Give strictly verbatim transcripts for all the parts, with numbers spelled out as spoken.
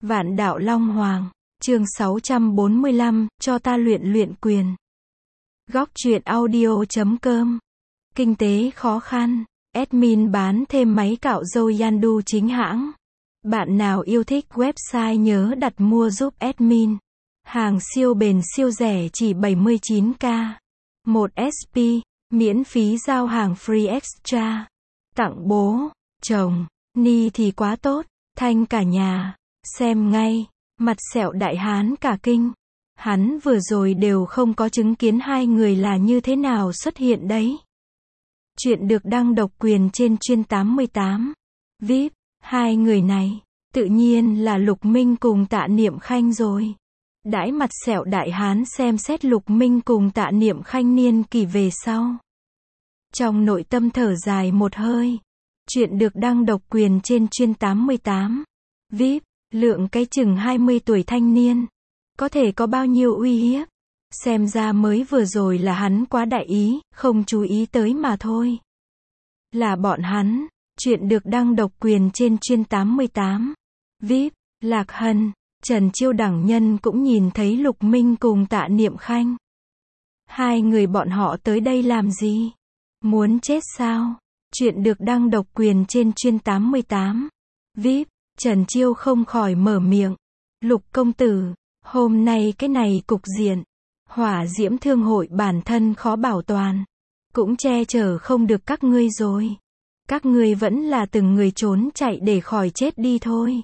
Vạn đạo Long Hoàng, chương sáu trăm bốn mươi lăm, cho ta luyện luyện quyền. Góc truyện audio chấm com. Kinh tế khó khăn, admin bán thêm máy cạo râu Yandu chính hãng. Bạn nào yêu thích website nhớ đặt mua giúp admin. Hàng siêu bền siêu rẻ chỉ bảy mươi chín k. một ét pê, miễn phí giao hàng free extra. Tặng bố, chồng, ni thì quá tốt, thanh cả nhà. Xem ngay, mặt sẹo đại hán cả kinh. Hắn vừa rồi đều không có chứng kiến hai người là như thế nào xuất hiện đấy. Chuyện được đăng độc quyền trên chuyên tám mươi tám. vê i pê, hai người này, tự nhiên là Lục Minh cùng Tạ Niệm Khanh rồi. Đãi mặt sẹo đại hán xem xét Lục Minh cùng Tạ Niệm Khanh niên kỷ về sau. Trong nội tâm thở dài một hơi. Chuyện được đăng độc quyền trên chuyên tám mươi tám. vê i pê, lượng cái chừng hai mươi tuổi thanh niên. Có thể có bao nhiêu uy hiếp. Xem ra mới vừa rồi là hắn quá đại ý, không chú ý tới mà thôi. Là bọn hắn. Chuyện được đăng độc quyền trên chuyên tám mươi tám. vê i pê, Lạc Hân, Trần Chiêu đẳng nhân cũng nhìn thấy Lục Minh cùng Tạ Niệm Khanh. Hai người bọn họ tới đây làm gì? Muốn chết sao? Chuyện được đăng độc quyền trên chuyên tám mươi tám. vê i pê, Trần Chiêu không khỏi mở miệng. Lục công tử, hôm nay cái này cục diện. Hỏa diễm thương hội bản thân khó bảo toàn. Cũng che chở không được các ngươi rồi. Các ngươi vẫn là từng người trốn chạy để khỏi chết đi thôi.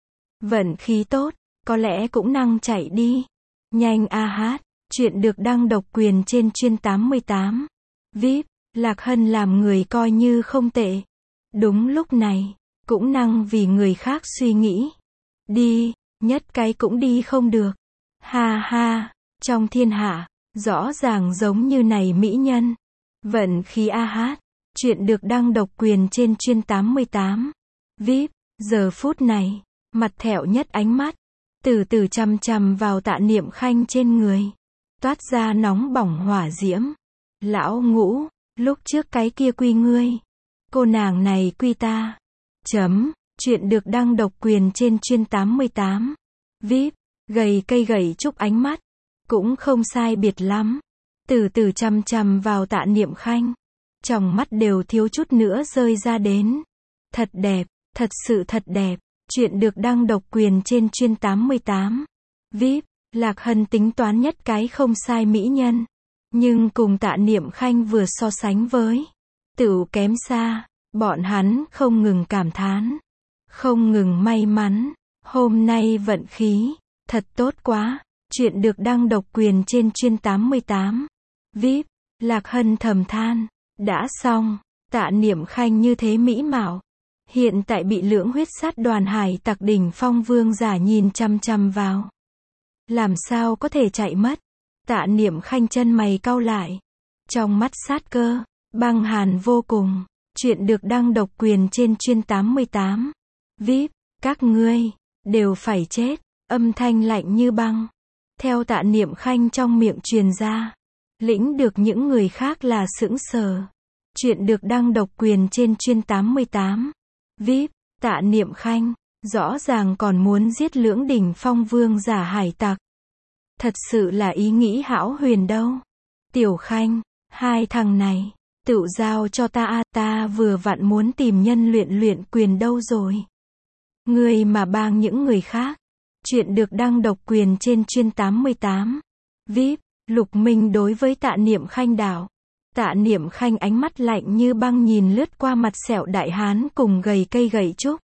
Vận khí tốt, có lẽ cũng năng chạy đi. Nhanh a hát, chuyện được đăng độc quyền trên chuyên tám mươi tám. vê i pê, Lạc Hân làm người coi như không tệ. Đúng lúc này, cũng năng vì người khác suy nghĩ. Đi, nhất cái cũng đi không được. Ha ha, trong thiên hạ, rõ ràng giống như này mỹ nhân. Vận khí a hát, chuyện được đăng độc quyền trên chuyên tám mươi tám. vê i pê, giờ phút này, mặt thẹo nhất ánh mắt, từ từ chằm chằm vào Tạ Niệm Khanh trên người. Toát ra nóng bỏng hỏa diễm. Lão Ngũ, lúc trước cái kia quy ngươi. Cô nàng này quy ta. Chấm, chuyện được đăng độc quyền trên chuyên tám mươi tám. vê i pê, gầy cây gầy trúc ánh mắt. Cũng không sai biệt lắm. Từ từ chằm chằm vào Tạ Niệm Khanh. Trong mắt đều thiếu chút nữa rơi ra đến. Thật đẹp, thật sự thật đẹp. Chuyện được đăng độc quyền trên chuyên tám mươi tám. vê i pê, Lạc Hân tính toán nhất cái không sai mỹ nhân. Nhưng cùng Tạ Niệm Khanh vừa so sánh với. Tựu kém xa. Bọn hắn không ngừng cảm thán. Không ngừng may mắn. Hôm nay vận khí. Thật tốt quá. Chuyện được đăng độc quyền trên chuyên tám mươi tám. vê i pê, Lạc Hân thầm than. Đã xong. Tạ Niệm Khanh như thế mỹ mạo. Hiện tại bị lưỡng huyết sát đoàn hải tặc đỉnh phong vương giả nhìn chăm chăm vào. Làm sao có thể chạy mất? Tạ Niệm Khanh chân mày cau lại. Trong mắt sát cơ, băng hàn vô cùng. Chuyện được đăng độc quyền trên chuyên tám mươi tám. vê i pê, các ngươi, đều phải chết. Âm thanh lạnh như băng. Theo Tạ Niệm Khanh trong miệng truyền ra. Lĩnh được những người khác là sững sờ. Chuyện được đăng độc quyền trên chuyên tám mươi tám. vê i pê, Tạ Niệm Khanh, rõ ràng còn muốn giết lưỡng đỉnh phong vương giả hải tặc. Thật sự là ý nghĩ hão huyền đâu. Tiểu Khanh, hai thằng này, tự giao cho ta a, ta vừa vặn muốn tìm nhân luyện luyện quyền đâu rồi. Ngươi mà bang những người khác. Chuyện được đăng độc quyền trên chuyên tám mươi tám. vê i pê, Lục Minh đối với Tạ Niệm Khanh đảo. Tạ Niệm Khanh ánh mắt lạnh như băng nhìn lướt qua mặt sẹo đại hán cùng gầy cây gầy trúc.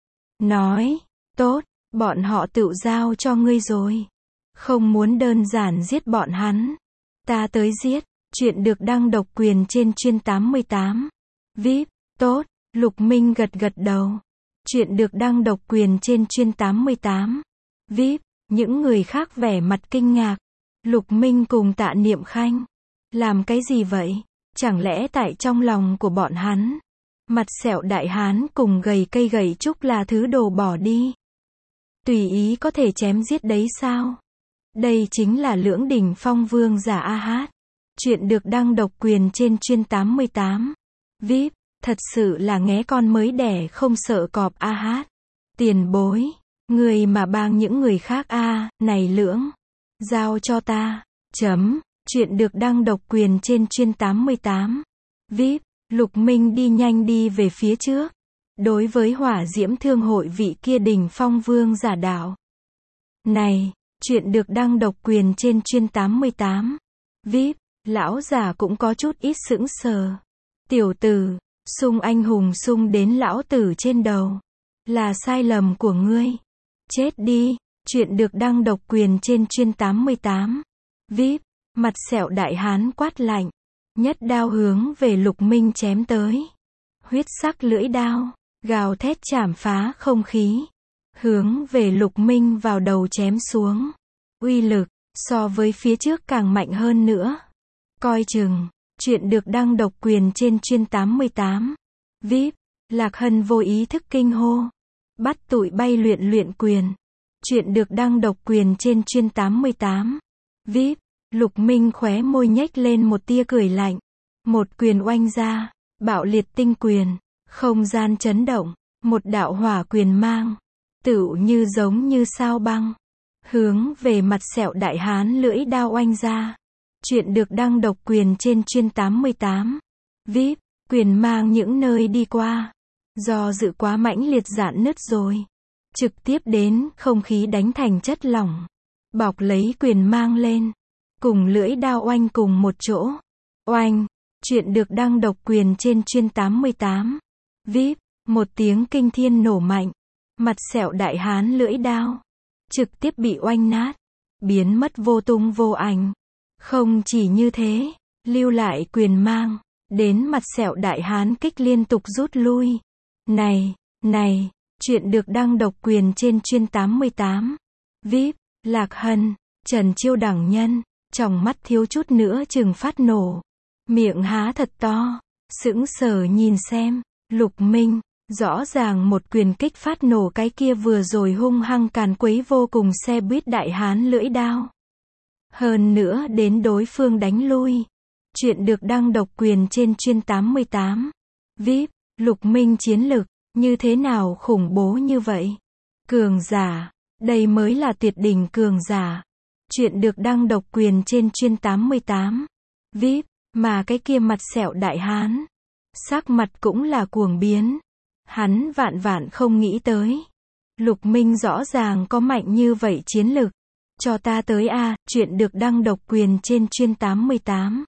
Nói, tốt, bọn họ tự giao cho ngươi rồi. Không muốn đơn giản giết bọn hắn. Ta tới giết. Chuyện được đăng độc quyền trên chuyên tám mươi tám. vê i pê, tốt, Lục Minh gật gật đầu. Chuyện được đăng độc quyền trên chuyên tám mươi tám. vê i pê, những người khác vẻ mặt kinh ngạc. Lục Minh cùng Tạ Niệm Khanh. Làm cái gì vậy? Chẳng lẽ tại trong lòng của bọn hắn, mặt sẹo đại hán cùng gầy cây gầy trúc là thứ đồ bỏ đi? Tùy ý có thể chém giết đấy sao? Đây chính là lưỡng đỉnh phong vương giả a hát. Chuyện được đăng độc quyền trên chuyên tám mươi tám. vê i pê, thật sự là nghé con mới đẻ không sợ cọp a hát. Tiền bối, Người mà bang những người khác a, này Lưỡng. Giao cho ta. Chấm. Chuyện được đăng độc quyền trên chuyên tám mươi tám. vê i pê. Lục Minh đi nhanh đi về phía trước. Đối với Hỏa Diễm Thương hội vị kia Đỉnh Phong Vương giả đạo. Này, chuyện được đăng độc quyền trên chuyên tám mươi tám. vê i pê. Lão giả cũng có chút ít sững sờ. Tiểu tử, xung anh hùng xung đến lão tử trên đầu. Là sai lầm của ngươi. Chết đi. Chuyện được đăng độc quyền trên chuyên tám mươi tám. vê i pê. Mặt sẹo đại hán quát lạnh. Nhất đao hướng về Lục Minh chém tới. Huyết sắc lưỡi đao, gào thét chảm phá không khí. Hướng về Lục Minh vào đầu chém xuống. Uy lực, so với phía trước càng mạnh hơn nữa. Coi chừng, chuyện được đăng độc quyền trên chuyên tám mươi tám. vê i pê. Lạc Hân vô ý thức kinh hô. Bắt tụi bay luyện luyện quyền. Chuyện được đăng độc quyền trên chuyên tám mươi tám. vê i pê. Lục Minh khóe môi nhếch lên một tia cười lạnh. Một quyền oanh ra, bạo liệt tinh quyền, không gian chấn động, một đạo hỏa quyền mang, tựu như giống như sao băng, hướng về mặt sẹo đại hán lưỡi đao oanh ra. Chuyện được đăng độc quyền trên chuyên tám mươi tám. vê i pê. Quyền mang những nơi đi qua, do dự quá mãnh liệt rạn nứt rồi, trực tiếp đến không khí đánh thành chất lỏng, bọc lấy quyền mang lên. Cùng lưỡi đao oanh cùng một chỗ. Oanh. Chuyện được đăng độc quyền trên chuyên tám mươi tám. vê i pê. Một tiếng kinh thiên nổ mạnh. Mặt sẹo đại hán lưỡi đao. Trực tiếp bị oanh nát. Biến mất vô tung vô ảnh. Không chỉ như thế. Lưu lại quyền mang. Đến mặt sẹo đại hán kích liên tục rút lui. Này, này. Chuyện được đăng độc quyền trên chuyên tám mươi tám. vê i pê. Lạc Hân. Trần Chiêu đẳng nhân. Trong mắt thiếu chút nữa chừng phát nổ. Miệng há thật to. Sững sờ nhìn xem. Lục Minh. Rõ ràng một quyền kích phát nổ cái kia vừa rồi hung hăng càn quấy vô cùng xe buýt đại hán lưỡi đao. Hơn nữa đến đối phương đánh lui. Chuyện được đăng độc quyền trên chuyên tám mươi tám. vê i pê. Lục Minh chiến lực. Như thế nào khủng bố như vậy? Cường giả. Đây mới là tuyệt đỉnh cường giả. Chuyện được đăng độc quyền trên chuyên tám mươi tám. vê i pê. Mà cái kia mặt sẹo đại hán. Sắc mặt cũng là cuồng biến. Hắn vạn vạn không nghĩ tới. Lục Minh rõ ràng có mạnh như vậy chiến lực. Cho ta tới a, chuyện được đăng độc quyền trên chuyên tám mươi tám.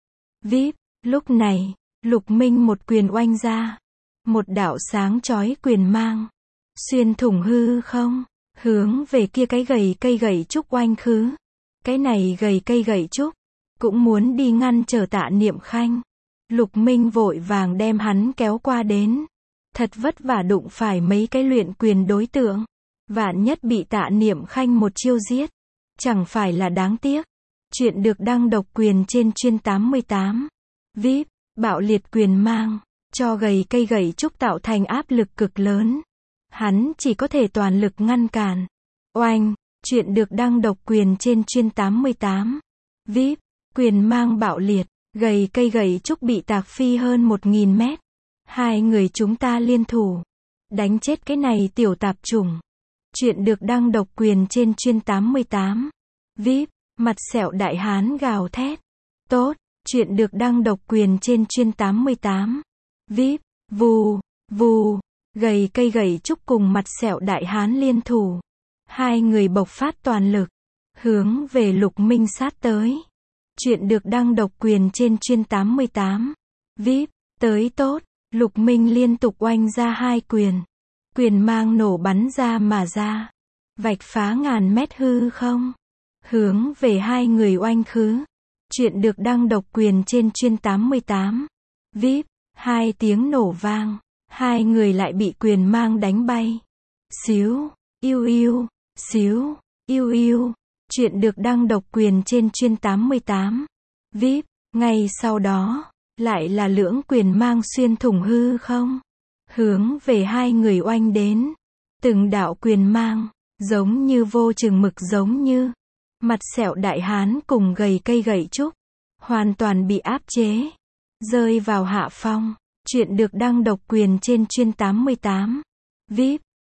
vê i pê. Lúc này, Lục Minh một quyền oanh ra. Một đạo sáng chói quyền mang. Xuyên thủng hư không. Hướng về kia cái gầy cây gậy trúc oanh khứ. Cái này gầy cây gậy trúc. Cũng muốn đi ngăn trở Tạ Niệm Khanh. Lục Minh vội vàng đem hắn kéo qua đến. Thật vất vả đụng phải mấy cái luyện quyền đối tượng. Vạn nhất bị Tạ Niệm Khanh một chiêu giết. Chẳng phải là đáng tiếc. Chuyện được đăng độc quyền trên chuyên tám mươi tám. vê i pê. Bạo liệt quyền mang. Cho gầy cây gậy trúc tạo thành áp lực cực lớn. Hắn chỉ có thể toàn lực ngăn cản. Oanh. Chuyện được đăng độc quyền trên chuyên tám mươi tám. vê i pê. Quyền mang bạo liệt. Gầy cây gậy trúc bị tạc phi hơn một nghìn mét. Hai người chúng ta liên thủ. Đánh chết cái này tiểu tạp chủng. Chuyện được đăng độc quyền trên chuyên tám mươi tám. vê i pê. Mặt sẹo đại hán gào thét. Tốt. Chuyện được đăng độc quyền trên chuyên tám mươi tám. vê i pê. Vù. Vù. Gầy cây gậy trúc cùng mặt sẹo đại hán liên thủ. Hai người bộc phát toàn lực. Hướng về Lục Minh sát tới. Chuyện được đăng độc quyền trên chuyên tám mươi tám. vê i pê. Tới tốt. Lục Minh liên tục oanh ra hai quyền. Quyền mang nổ bắn ra mà ra. Vạch phá ngàn mét hư không. Hướng về hai người oanh khứ. Chuyện được đăng độc quyền trên chuyên tám mươi tám. vê i pê. Hai tiếng nổ vang. Hai người lại bị quyền mang đánh bay. Xíu. Yêu yêu. Xíu. Yêu yêu. Chuyện được đăng độc quyền trên chuyên tám mươi tám. vê i pê. Ngay sau đó. Lại là lưỡng quyền mang xuyên thủng hư không. Hướng về hai người oanh đến. Từng đạo quyền mang. Giống như vô chừng mực giống như. Mặt sẹo đại hán cùng gầy cây gậy trúc. Hoàn toàn bị áp chế. Rơi vào hạ phong. Chuyện được đăng độc quyền trên chuyên tám mươi tám. vê i pê.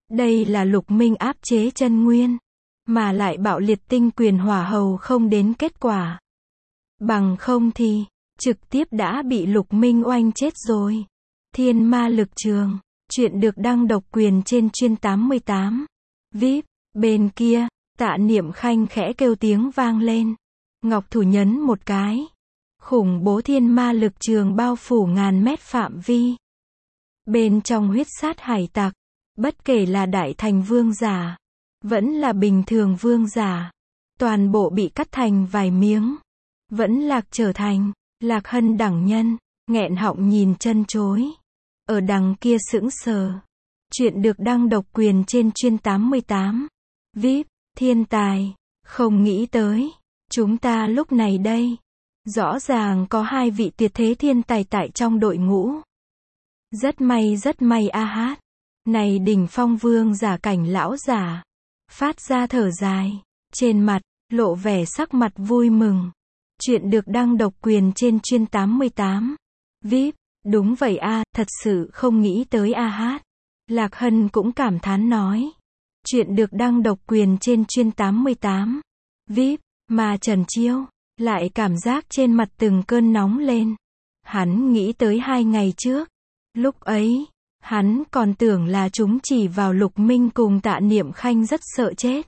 Đây là Lục Minh áp chế chân nguyên, mà lại bạo liệt tinh quyền hỏa hầu không đến kết quả. Bằng không thì, trực tiếp đã bị Lục Minh oanh chết rồi. Thiên ma lực trường, chuyện được đăng độc quyền trên chuyên tám mươi tám. vê i pê, bên kia, Tạ Niệm Khanh khẽ kêu tiếng vang lên. Ngọc thủ nhấn một cái. Khủng bố thiên ma lực trường bao phủ ngàn mét phạm vi. Bên trong huyết sát hải tặc, bất kể là đại thành vương giả, vẫn là bình thường vương giả, toàn bộ bị cắt thành vài miếng. Vẫn lạc trở thành, Lạc Hân đẳng nhân, nghẹn họng nhìn chân chối. Ở đằng kia sững sờ. Chuyện được đăng độc quyền trên chuyên tám mươi tám. vê i pê, thiên tài, không nghĩ tới. Chúng ta lúc này đây, rõ ràng có hai vị tuyệt thế thiên tài tại trong đội ngũ. Rất may rất may a hát. Này đỉnh phong vương giả cảnh lão giả. Phát ra thở dài. Trên mặt, lộ vẻ sắc mặt vui mừng. Chuyện được đăng độc quyền trên chuyên tám mươi tám. vê i pê, đúng vậy a, thật sự không nghĩ tới a hát. Lạc Hân cũng cảm thán nói. Chuyện được đăng độc quyền trên chuyên tám mươi tám. vê i pê, mà Trần Chiêu, lại cảm giác trên mặt từng cơn nóng lên. Hắn nghĩ tới hai ngày trước. Lúc ấy, hắn còn tưởng là chúng chỉ vào Lục Minh cùng Tạ Niệm Khanh rất sợ chết.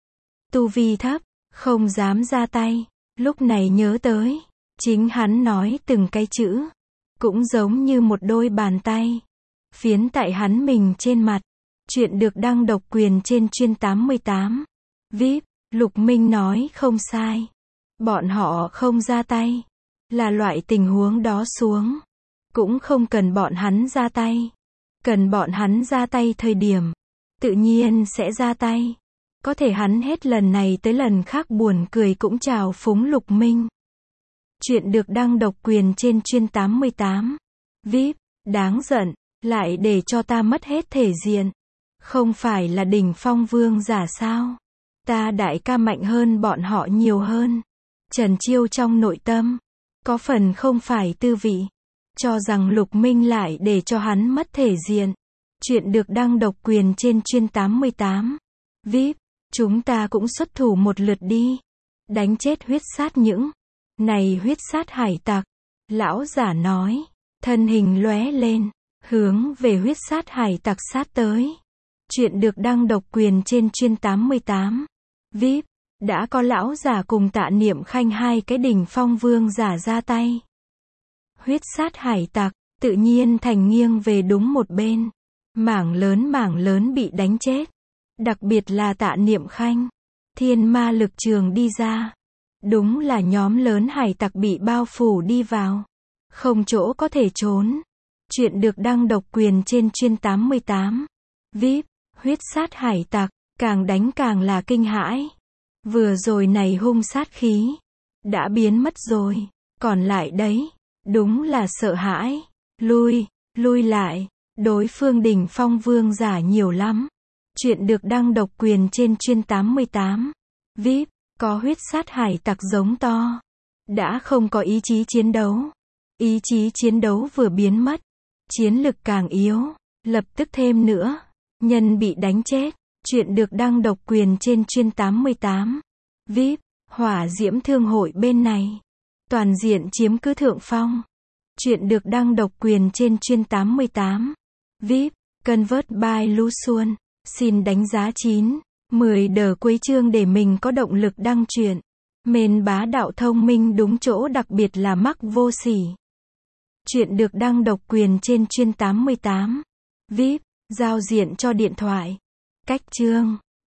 Tu vi thấp, không dám ra tay. Lúc này nhớ tới, chính hắn nói từng cái chữ, cũng giống như một đôi bàn tay, phiến tại hắn mình trên mặt. Chuyện được đăng độc quyền trên chuyên tám mươi tám. vê i pê, Lục Minh nói không sai. Bọn họ không ra tay, là loại tình huống đó xuống. Cũng không cần bọn hắn ra tay. Cần bọn hắn ra tay thời điểm, tự nhiên sẽ ra tay. Có thể hắn hết lần này tới lần khác buồn cười cũng chào phúng Lục Minh. Chuyện được đăng độc quyền trên chuyên tám mươi tám. vê i pê, đáng giận, lại để cho ta mất hết thể diện. Không phải là đỉnh phong vương giả sao? Ta đại ca mạnh hơn bọn họ nhiều hơn. Trần Chiêu trong nội tâm, có phần không phải tư vị. Cho rằng Lục Minh lại để cho hắn mất thể diện. Chuyện được đăng độc quyền trên chuyên tám mươi tám. vê i pê, chúng ta cũng xuất thủ một lượt đi. Đánh chết huyết sát những này huyết sát hải tặc. Lão giả nói, thân hình lóe lên, hướng về huyết sát hải tặc sát tới. Chuyện được đăng độc quyền trên chuyên tám mươi tám. vê i pê, đã có lão giả cùng Tạ Niệm Khanh hai cái đỉnh phong vương giả ra tay. Huyết sát hải tặc, tự nhiên thành nghiêng về đúng một bên. Mảng lớn mảng lớn bị đánh chết. Đặc biệt là Tạ Niệm Khanh. Thiên ma lực trường đi ra. Đúng là nhóm lớn hải tặc bị bao phủ đi vào. Không chỗ có thể trốn. Chuyện được đăng độc quyền trên chuyên tám mươi tám. vê i pê, huyết sát hải tặc, càng đánh càng là kinh hãi. Vừa rồi này hung sát khí, đã biến mất rồi. Còn lại đấy, đúng là sợ hãi. Lui, lui lại. Đối phương đỉnh phong vương giả nhiều lắm. Chuyện được đăng độc quyền trên chuyên tám mươi tám. vê i pê, có huyết sát hải tặc giống to. Đã không có ý chí chiến đấu. Ý chí chiến đấu vừa biến mất. Chiến lực càng yếu. Lập tức thêm nữa. Nhân bị đánh chết. Chuyện được đăng độc quyền trên chuyên tám mươi tám. vê i pê, hỏa diễm thương hội bên này. Toàn diện chiếm cứ thượng phong. Chuyện được đăng độc quyền trên chuyên tám mươi tám. vê i pê, Convert by Luxuan. Xin đánh giá chín, mười đờ cuối chương để mình có động lực đăng truyện. Mến bá đạo thông minh đúng chỗ, đặc biệt là mắc vô sỉ. Chuyện được đăng độc quyền trên chuyên tám mươi tám. vê i pê, giao diện cho điện thoại. Cách chương